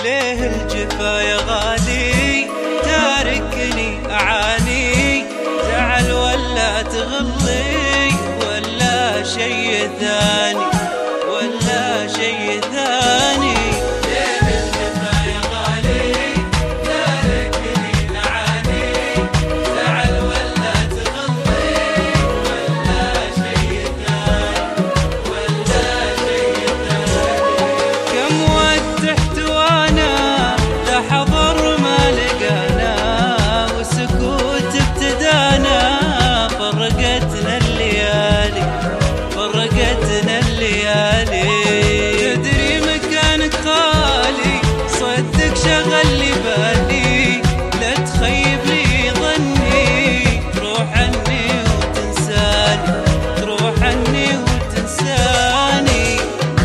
ليه الجفا يا غالي تاركني أعاني؟ زعل ولا تغلي ولا شي ثاني ولا شي ثاني؟ ليه الجفا يا غالي تاركني أعاني؟ زعل ولا تغلي ولا شي ثاني ولا شي ثاني؟ كم ودحت وانا لا حضر ما لقانا والسكوت ابتدانا فرقتنا الليالي فرقتنا الليالي. تدري مكانك خالي صدق شغل لي بالي لا تخيب لي ظني تروح عني وتنساني تروح عني وتنساني.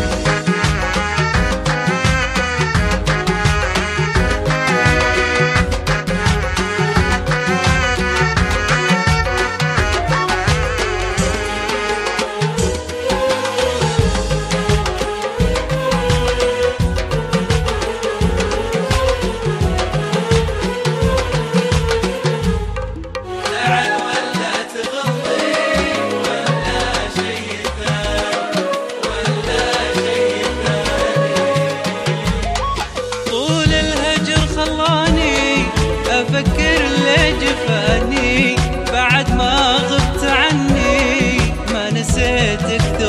أفكر ليه جفاني بعد ما غبت عني ما نسيتك